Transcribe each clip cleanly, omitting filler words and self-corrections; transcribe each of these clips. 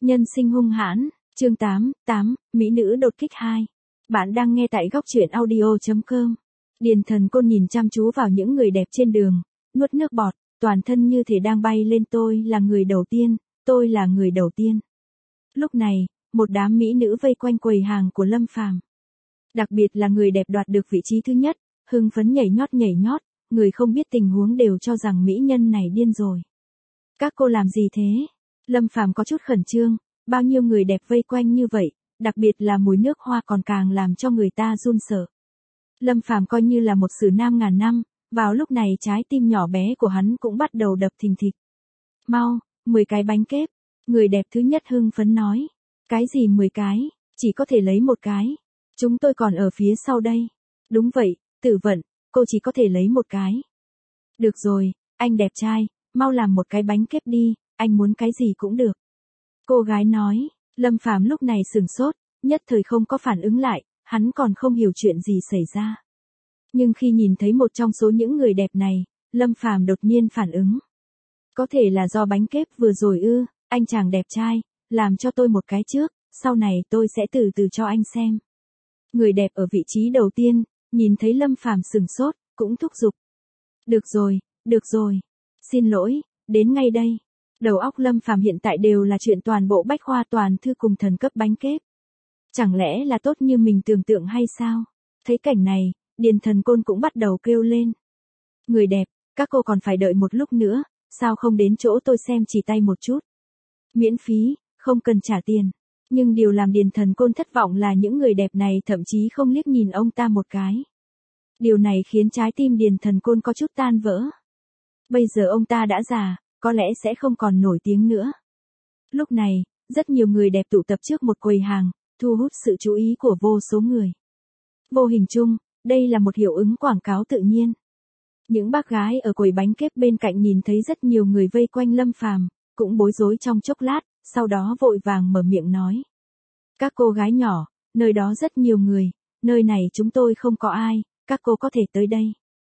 Nhân sinh hung hãn, chương 8, Mỹ nữ đột kích 2. Bạn đang nghe tại góc truyện audio.com. Điền Thần Côn nhìn chăm chú vào những người đẹp trên đường, nuốt nước bọt, toàn thân như thể đang bay lên. Tôi là người đầu tiên, tôi là người đầu tiên. Lúc này, một đám mỹ nữ vây quanh quầy hàng của Lâm Phàm. Đặc biệt là người đẹp đoạt được vị trí thứ nhất, hưng phấn nhảy nhót, người không biết tình huống đều cho rằng mỹ nhân này điên rồi. Các cô làm gì thế? Lâm Phàm có chút khẩn trương, bao nhiêu người đẹp vây quanh như vậy, đặc biệt là mùi nước hoa còn càng làm cho người ta run sợ. Lâm Phàm coi như là một sử nam ngàn năm, vào lúc này trái tim nhỏ bé của hắn cũng bắt đầu đập thình thịch. Mau, 10 cái bánh kép, người đẹp thứ nhất hưng phấn nói. Cái gì 10 cái, chỉ có thể lấy một cái. Chúng tôi còn ở phía sau đây. Đúng vậy, Tử Vận, cô chỉ có thể lấy một cái. Được rồi, anh đẹp trai, mau làm một cái bánh kép đi, anh muốn cái gì cũng được. Cô gái nói, Lâm Phàm lúc này sửng sốt, nhất thời không có phản ứng lại, hắn còn không hiểu chuyện gì xảy ra. Nhưng khi nhìn thấy một trong số những người đẹp này, Lâm Phàm đột nhiên phản ứng. Có thể là do bánh kép vừa rồi ư, anh chàng đẹp trai, làm cho tôi một cái trước, sau này tôi sẽ từ từ cho anh xem. Người đẹp ở vị trí đầu tiên, nhìn thấy Lâm Phàm sửng sốt, cũng thúc giục. Được rồi, xin lỗi, đến ngay đây. Đầu óc Lâm Phàm hiện tại đều là chuyện toàn bộ bách khoa toàn thư cùng thần cấp bánh kép. Chẳng lẽ là tốt như mình tưởng tượng hay sao? Thấy cảnh này, Điền Thần Côn cũng bắt đầu kêu lên. Người đẹp, các cô còn phải đợi một lúc nữa, sao không đến chỗ tôi xem chỉ tay một chút? Miễn phí, không cần trả tiền. Nhưng điều làm Điền Thần Côn thất vọng là những người đẹp này thậm chí không liếc nhìn ông ta một cái. Điều này khiến trái tim Điền Thần Côn có chút tan vỡ. Bây giờ ông ta đã già, có lẽ sẽ không còn nổi tiếng nữa. Lúc này, rất nhiều người đẹp tụ tập trước một quầy hàng, thu hút sự chú ý của vô số người. Vô hình chung, đây là một hiệu ứng quảng cáo tự nhiên. Những bác gái ở quầy bánh kép bên cạnh nhìn thấy rất nhiều người vây quanh Lâm Phàm, cũng bối rối trong chốc lát, sau đó vội vàng mở miệng nói. Các cô gái nhỏ, nơi đó rất nhiều người, nơi này chúng tôi không có ai, các cô có thể tới đây.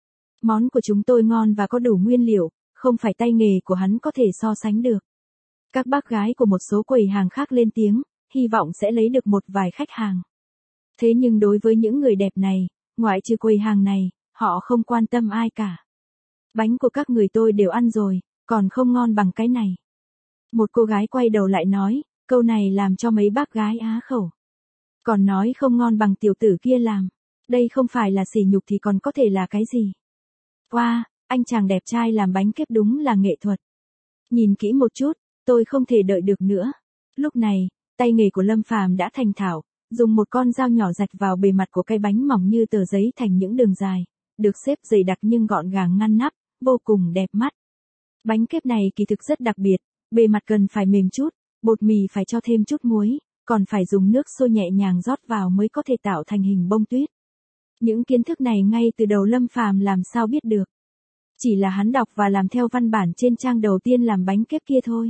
Món của chúng tôi ngon và có đủ nguyên liệu, không phải tay nghề của hắn có thể so sánh được. Các bác gái của một số quầy hàng khác lên tiếng, hy vọng sẽ lấy được một vài khách hàng. Thế nhưng đối với những người đẹp này, ngoại trừ quầy hàng này, họ không quan tâm ai cả. Bánh của các người tôi đều ăn rồi, còn không ngon bằng cái này. Một cô gái quay đầu lại nói, câu này làm cho mấy bác gái á khẩu. Còn nói không ngon bằng tiểu tử kia làm. Đây không phải là sỉ nhục thì còn có thể là cái gì? Wow, anh chàng đẹp trai làm bánh kép đúng là nghệ thuật. Nhìn kỹ một chút, tôi không thể đợi được nữa. Lúc này, tay nghề của Lâm Phàm đã thành thạo, dùng một con dao nhỏ rạch vào bề mặt của cái bánh mỏng như tờ giấy thành những đường dài, được xếp dày đặc nhưng gọn gàng ngăn nắp, vô cùng đẹp mắt. Bánh kép này kỳ thực rất đặc biệt, bề mặt cần phải mềm chút, bột mì phải cho thêm chút muối, còn phải dùng nước sôi nhẹ nhàng rót vào mới có thể tạo thành hình bông tuyết. Những kiến thức này ngay từ đầu Lâm Phàm làm sao biết được. Chỉ là hắn đọc và làm theo văn bản trên trang đầu tiên làm bánh kép kia thôi.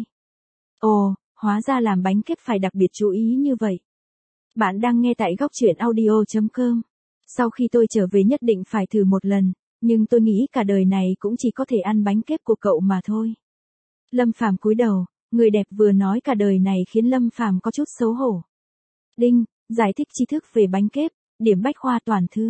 Ồ, hóa ra làm bánh kép phải đặc biệt chú ý như vậy. Bạn đang nghe tại góc truyện audio.com. Sau khi tôi trở về nhất định phải thử một lần, nhưng tôi nghĩ cả đời này cũng chỉ có thể ăn bánh kép của cậu mà thôi. Lâm Phàm cúi đầu, người đẹp vừa nói cả đời này khiến Lâm Phàm có chút xấu hổ. Đinh, giải thích tri thức về bánh kép, điểm bách khoa toàn thư.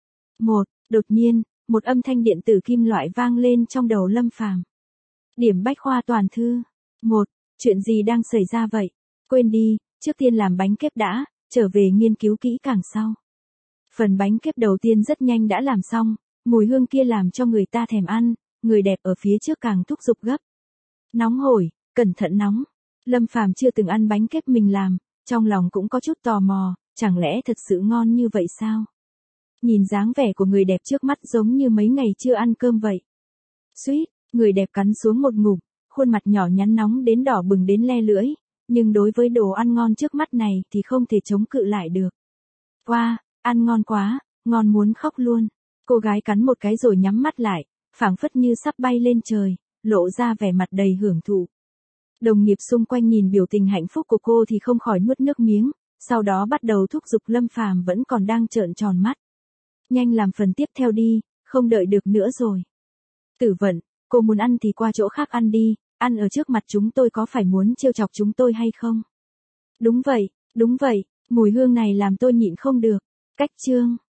Đột nhiên, một âm thanh điện tử kim loại vang lên trong đầu Lâm Phàm. Điểm bách khoa toàn thư. Chuyện gì đang xảy ra vậy? Quên đi, trước tiên làm bánh kép đã, trở về nghiên cứu kỹ càng sau. Phần bánh kép đầu tiên rất nhanh đã làm xong, mùi hương kia làm cho người ta thèm ăn, người đẹp ở phía trước càng thúc giục gấp. Nóng hổi, cẩn thận nóng. Lâm Phàm chưa từng ăn bánh kép mình làm, trong lòng cũng có chút tò mò, chẳng lẽ thật sự ngon như vậy sao? Nhìn dáng vẻ của người đẹp trước mắt giống như mấy ngày chưa ăn cơm vậy. Suýt, người đẹp cắn xuống một ngụm, khuôn mặt nhỏ nhắn nóng đến đỏ bừng đến le lưỡi, nhưng đối với đồ ăn ngon trước mắt này thì không thể chống cự lại được. Wow, ăn ngon quá, ngon muốn khóc luôn. Cô gái cắn một cái rồi nhắm mắt lại, phảng phất như sắp bay lên trời, lộ ra vẻ mặt đầy hưởng thụ. Đồng nghiệp xung quanh nhìn biểu tình hạnh phúc của cô thì không khỏi nuốt nước miếng, sau đó bắt đầu thúc giục Lâm Phàm vẫn còn đang trợn tròn mắt. Nhanh làm phần tiếp theo đi, không đợi được nữa rồi. Tử Vận, cô muốn ăn thì qua chỗ khác ăn đi, ăn ở trước mặt chúng tôi có phải muốn trêu chọc chúng tôi hay không? Đúng vậy, mùi hương này làm tôi nhịn không được. Cách chương